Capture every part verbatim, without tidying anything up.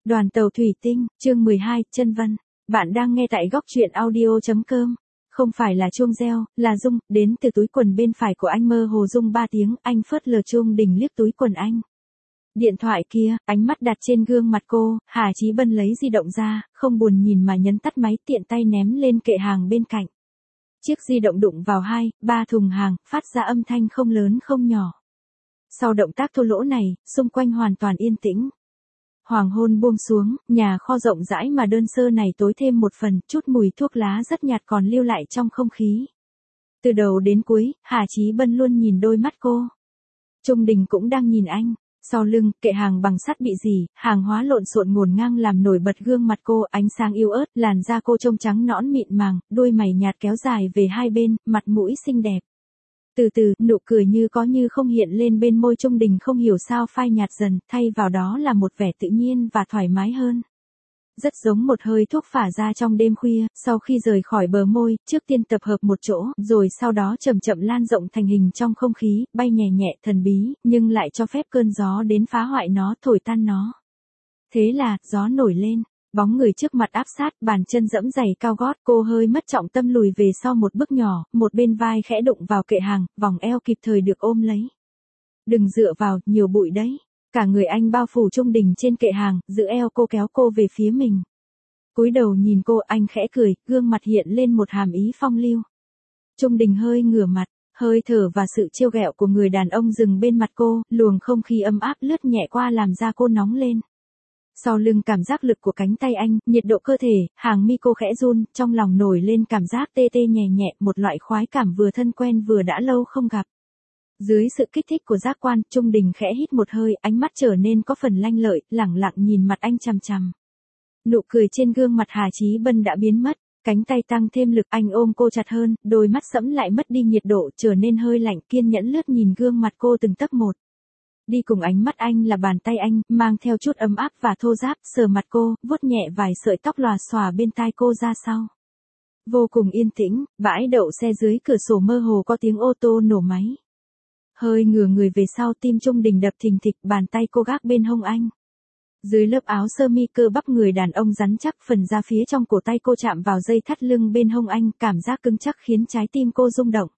Đoàn tàu thủy tinh, chương mười hai, Chân Vân. Bạn đang nghe tại góc truyện audio chấm com. Không phải là chuông reo, là rung, đến từ túi quần bên phải của anh mơ hồ rung ba tiếng, anh phớt lờ chuông đình liếc túi quần anh. Điện thoại kia, ánh mắt đặt trên gương mặt cô, Hà Chí Bân lấy di động ra, không buồn nhìn mà nhấn tắt máy, tiện tay ném lên kệ hàng bên cạnh. Chiếc di động đụng vào hai, ba thùng hàng, phát ra âm thanh không lớn không nhỏ. Sau động tác thô lỗ này, xung quanh hoàn toàn yên tĩnh. Hoàng hôn buông xuống, nhà kho rộng rãi mà đơn sơ này tối thêm một phần, chút mùi thuốc lá rất nhạt còn lưu lại trong không khí. Từ đầu đến cuối, Hà Chí Bân luôn nhìn đôi mắt cô. Trung Đình cũng đang nhìn anh. Sau lưng, kệ hàng bằng sắt bị rỉ, hàng hóa lộn xộn ngổn ngang làm nổi bật gương mặt cô, ánh sáng yếu ớt, làn da cô trông trắng nõn mịn màng, đôi mày nhạt kéo dài về hai bên, mặt mũi xinh đẹp. Từ từ, nụ cười như có như không hiện lên bên môi Trung Đình, không hiểu sao phai nhạt dần, thay vào đó là một vẻ tự nhiên và thoải mái hơn. Rất giống một hơi thuốc phả ra trong đêm khuya, sau khi rời khỏi bờ môi, trước tiên tập hợp một chỗ, rồi sau đó chậm chậm lan rộng thành hình trong không khí, bay nhẹ nhẹ, thần bí, nhưng lại cho phép cơn gió đến phá hoại nó, thổi tan nó. Thế là, gió nổi lên. Bóng người trước mặt áp sát, bàn chân dẫm giày cao gót, cô hơi mất trọng tâm lùi về sau một bước nhỏ, một bên vai khẽ đụng vào kệ hàng, vòng eo kịp thời được ôm lấy. Đừng dựa vào, nhiều bụi đấy. Cả người anh bao phủ Trung Đình trên kệ hàng, giữ eo cô kéo cô về phía mình. Cúi đầu nhìn cô, anh khẽ cười, gương mặt hiện lên một hàm ý phong lưu. Trung Đình hơi ngửa mặt, hơi thở và sự trêu ghẹo của người đàn ông dừng bên mặt cô, luồng không khí ấm áp lướt nhẹ qua làm da cô nóng lên. Sau lưng cảm giác lực của cánh tay anh, nhiệt độ cơ thể, hàng mi cô khẽ run, trong lòng nổi lên cảm giác tê tê nhẹ nhẹ, một loại khoái cảm vừa thân quen vừa đã lâu không gặp. Dưới sự kích thích của giác quan, Trung Đình khẽ hít một hơi, ánh mắt trở nên có phần lanh lợi, lẳng lặng nhìn mặt anh chằm chằm. Nụ cười trên gương mặt Hà Chí Bân đã biến mất, cánh tay tăng thêm lực, anh ôm cô chặt hơn, đôi mắt sẫm lại mất đi nhiệt độ, trở nên hơi lạnh, kiên nhẫn lướt nhìn gương mặt cô từng tấc một. Đi cùng ánh mắt anh là bàn tay anh, mang theo chút ấm áp và thô ráp, sờ mặt cô, vuốt nhẹ vài sợi tóc lòa xòa bên tai cô ra sau. Vô cùng yên tĩnh, bãi đậu xe dưới cửa sổ mơ hồ có tiếng ô tô nổ máy. Hơi ngửa người về sau, tim Trung Đình đập thình thịch, bàn tay cô gác bên hông anh. Dưới lớp áo sơ mi cơ bắp người đàn ông rắn chắc, phần da phía trong cổ tay cô chạm vào dây thắt lưng bên hông anh, cảm giác cứng chắc khiến trái tim cô rung động.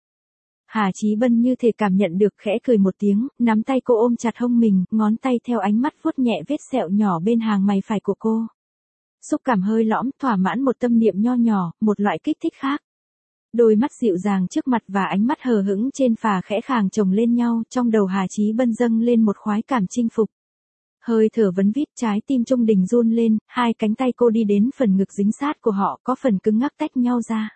Hà Chí Bân như thể cảm nhận được, khẽ cười một tiếng, nắm tay cô ôm chặt hông mình, ngón tay theo ánh mắt vuốt nhẹ vết sẹo nhỏ bên hàng mày phải của cô. Xúc cảm hơi lõm, thỏa mãn một tâm niệm nho nhỏ, một loại kích thích khác. Đôi mắt dịu dàng trước mặt và ánh mắt hờ hững trên phà khẽ khàng chồng lên nhau, trong đầu Hà Chí Bân dâng lên một khoái cảm chinh phục. Hơi thở vấn vít, trái tim Trung Đình run lên, hai cánh tay cô đi đến phần ngực dính sát của họ, có phần cứng ngắc tách nhau ra.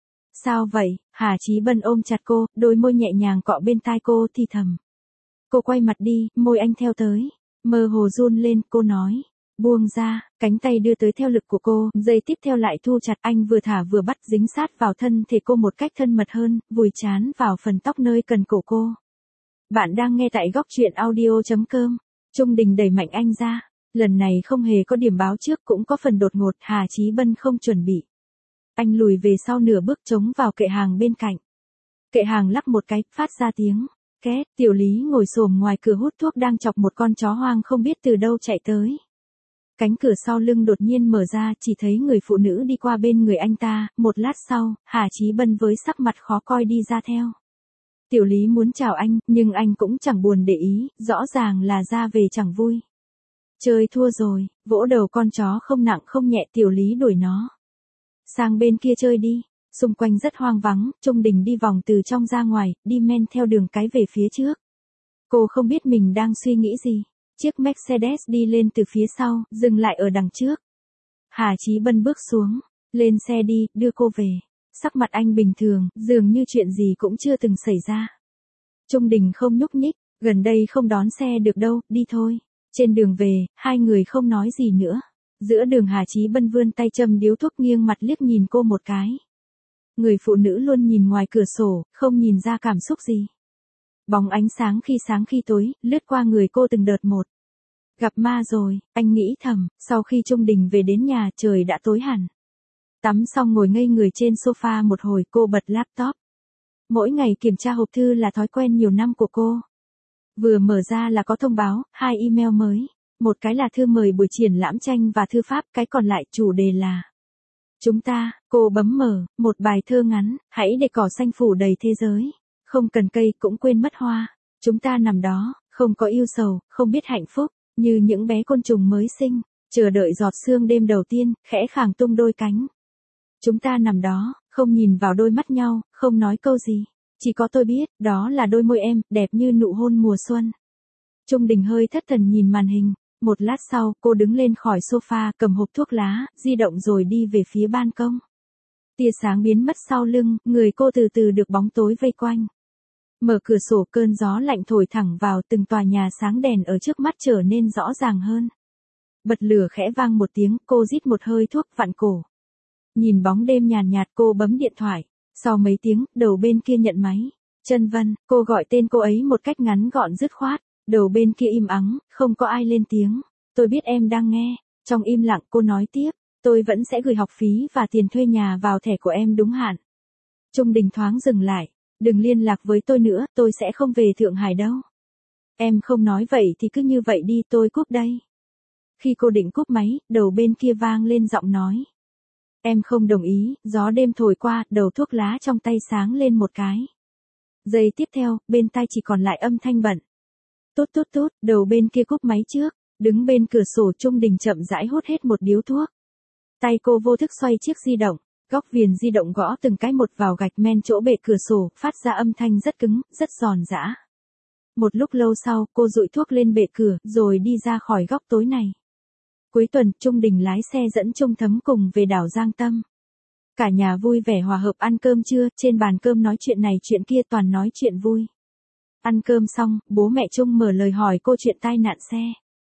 Sao vậy? Hà Chí Bân ôm chặt cô, đôi môi nhẹ nhàng cọ bên tai cô thì thầm. Cô quay mặt đi, môi anh theo tới. Mơ hồ run lên, cô nói. Buông ra, cánh tay đưa tới theo lực của cô, giây tiếp theo lại thu chặt, anh vừa thả vừa bắt dính sát vào thân thể cô một cách thân mật hơn, vùi trán vào phần tóc nơi cần cổ cô. Bạn đang nghe tại góc truyện audio chấm com. Trung Đình đẩy mạnh anh ra. Lần này không hề có điểm báo trước, cũng có phần đột ngột, Hà Chí Bân không chuẩn bị. Anh lùi về sau nửa bước chống vào kệ hàng bên cạnh. Kệ hàng lắc một cái, phát ra tiếng két, Tiểu Lý ngồi xổm ngoài cửa hút thuốc đang chọc một con chó hoang không biết từ đâu chạy tới. Cánh cửa sau lưng đột nhiên mở ra, chỉ thấy người phụ nữ đi qua bên người anh ta, một lát sau, Hà Chí Bân với sắc mặt khó coi đi ra theo. Tiểu Lý muốn chào anh, nhưng anh cũng chẳng buồn để ý, rõ ràng là ra về chẳng vui. Chơi thua rồi, vỗ đầu con chó không nặng không nhẹ, Tiểu Lý đuổi nó sang bên kia chơi đi. Xung quanh rất hoang vắng, Trung Đình đi vòng từ trong ra ngoài, đi men theo đường cái về phía trước. Cô không biết mình đang suy nghĩ gì. Chiếc Mercedes đi lên từ phía sau, dừng lại ở đằng trước. Hà Chí Bân bước xuống, lên xe đi, đưa cô về. Sắc mặt anh bình thường, dường như chuyện gì cũng chưa từng xảy ra. Trung Đình không nhúc nhích, gần đây không đón xe được đâu, đi thôi. Trên đường về, hai người không nói gì nữa. Giữa đường Hà Chí Bân vươn tay châm điếu thuốc, nghiêng mặt liếc nhìn cô một cái. Người phụ nữ luôn nhìn ngoài cửa sổ, không nhìn ra cảm xúc gì. Bóng ánh sáng khi sáng khi tối, lướt qua người cô từng đợt một. Gặp ma rồi, anh nghĩ thầm, sau khi Trung Đình về đến nhà, trời đã tối hẳn. Tắm xong ngồi ngây người trên sofa một hồi, cô bật laptop. Mỗi ngày kiểm tra hộp thư là thói quen nhiều năm của cô. Vừa mở ra là có thông báo, hai email mới. Một cái là thư mời buổi triển lãm tranh và thư pháp, cái còn lại chủ đề là chúng ta. Cô bấm mở, một bài thơ ngắn, hãy để cỏ xanh phủ đầy thế giới. Không cần cây cũng quên mất hoa. Chúng ta nằm đó, không có yêu sầu, không biết hạnh phúc, như những bé côn trùng mới sinh, chờ đợi giọt sương đêm đầu tiên, khẽ khàng tung đôi cánh. Chúng ta nằm đó, không nhìn vào đôi mắt nhau, không nói câu gì. Chỉ có tôi biết, đó là đôi môi em, đẹp như nụ hôn mùa xuân. Trung Đình hơi thất thần nhìn màn hình. Một lát sau, cô đứng lên khỏi sofa, cầm hộp thuốc lá, di động rồi đi về phía ban công. Tia sáng biến mất sau lưng, người cô từ từ được bóng tối vây quanh. Mở cửa sổ, cơn gió lạnh thổi thẳng vào, từng tòa nhà sáng đèn ở trước mắt trở nên rõ ràng hơn. Bật lửa khẽ vang một tiếng, cô rít một hơi thuốc vặn cổ. Nhìn bóng đêm nhàn nhạt, cô bấm điện thoại. Sau mấy tiếng, đầu bên kia nhận máy. Chân Vân, cô gọi tên cô ấy một cách ngắn gọn dứt khoát. Đầu bên kia im ắng, không có ai lên tiếng. Tôi biết em đang nghe. Trong im lặng cô nói tiếp, tôi vẫn sẽ gửi học phí và tiền thuê nhà vào thẻ của em đúng hạn. Trung Đình thoáng dừng lại. Đừng liên lạc với tôi nữa, tôi sẽ không về Thượng Hải đâu. Em không nói vậy thì cứ như vậy đi, tôi cúp đây. Khi cô định cúp máy, đầu bên kia vang lên giọng nói. Em không đồng ý, gió đêm thổi qua, đầu thuốc lá trong tay sáng lên một cái. Giây tiếp theo, bên tai chỉ còn lại âm thanh bận. Tốt tốt tốt, đầu bên kia cúp máy trước, đứng bên cửa sổ Trung Đình chậm rãi hút hết một điếu thuốc. Tay cô vô thức xoay chiếc di động, góc viền di động gõ từng cái một vào gạch men chỗ bệ cửa sổ, phát ra âm thanh rất cứng, rất giòn giã. Một lúc lâu sau, cô dụi thuốc lên bệ cửa, rồi đi ra khỏi góc tối này. Cuối tuần, Trung Đình lái xe dẫn Trung Thấm cùng về đảo Giang Tâm. Cả nhà vui vẻ hòa hợp ăn cơm trưa, trên bàn cơm nói chuyện này chuyện kia, toàn nói chuyện vui. Ăn cơm xong, bố mẹ Trung mở lời hỏi cô chuyện tai nạn xe.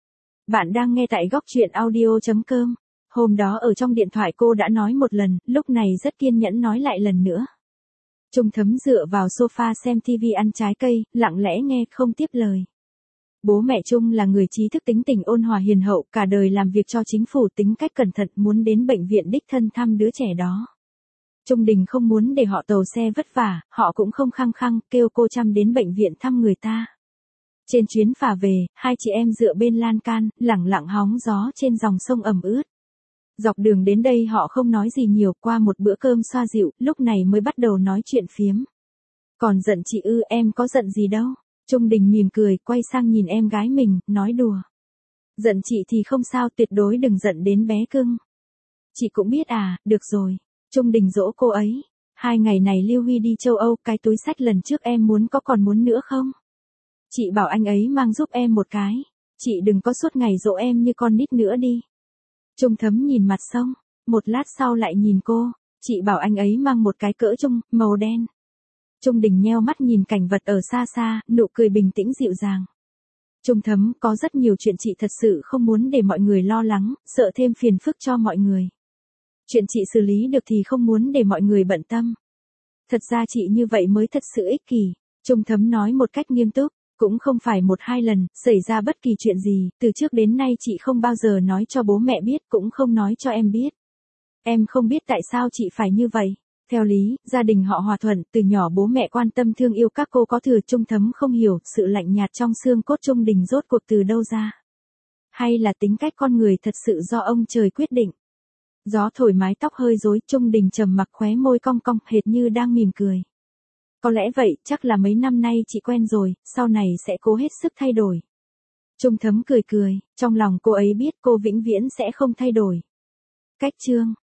Bạn đang nghe tại góc chuyện audio chấm com. Hôm đó ở trong điện thoại cô đã nói một lần, lúc này rất kiên nhẫn nói lại lần nữa. Trung Thấm dựa vào sofa xem tivi ăn trái cây, lặng lẽ nghe không tiếp lời. Bố mẹ Trung là người trí thức tính tình ôn hòa hiền hậu, cả đời làm việc cho chính phủ, tính cách cẩn thận, muốn đến bệnh viện đích thân thăm đứa trẻ đó. Trung Đình không muốn để họ tàu xe vất vả, họ cũng không khăng khăng kêu cô chăm đến bệnh viện thăm người ta. Trên chuyến phà về, hai chị em dựa bên lan can, lẳng lặng hóng gió trên dòng sông ẩm ướt. Dọc đường đến đây họ không nói gì nhiều, qua một bữa cơm xoa dịu, lúc này mới bắt đầu nói chuyện phiếm. Còn giận chị ư? Em có giận gì đâu. Trung Đình mỉm cười, quay sang nhìn em gái mình, nói đùa. Giận chị thì không sao, tuyệt đối đừng giận đến bé cưng. Chị cũng biết à, được rồi. Trung Đình dỗ cô ấy. Hai ngày này Lưu Huy đi châu Âu, cái túi xách lần trước em muốn có còn muốn nữa không? Chị bảo anh ấy mang giúp em một cái. Chị đừng có suốt ngày dỗ em như con nít nữa đi. Trung Thấm nhìn mặt sông, một lát sau lại nhìn cô. Chị bảo anh ấy mang một cái cỡ trung, màu đen. Trung Đình nheo mắt nhìn cảnh vật ở xa xa, nụ cười bình tĩnh dịu dàng. Trung Thấm, có rất nhiều chuyện chị thật sự không muốn để mọi người lo lắng, sợ thêm phiền phức cho mọi người. Chuyện chị xử lý được thì không muốn để mọi người bận tâm. Thật ra chị như vậy mới thật sự ích kỷ. Trung Thấm nói một cách nghiêm túc, cũng không phải một hai lần, xảy ra bất kỳ chuyện gì, từ trước đến nay chị không bao giờ nói cho bố mẹ biết, cũng không nói cho em biết. Em không biết tại sao chị phải như vậy. Theo lý, gia đình họ hòa thuận, từ nhỏ bố mẹ quan tâm thương yêu các cô có thừa. Trung Thấm không hiểu, sự lạnh nhạt trong xương cốt Trung Đình rốt cuộc từ đâu ra. Hay là tính cách con người thật sự do ông trời quyết định. Gió thổi mái tóc hơi rối, Trung Đình trầm mặc, khóe môi cong cong, hệt như đang mỉm cười. Có lẽ vậy, chắc là mấy năm nay chị quen rồi, sau này sẽ cố hết sức thay đổi. Trung Thấm cười cười, trong lòng cô ấy biết cô vĩnh viễn sẽ không thay đổi. Cách chương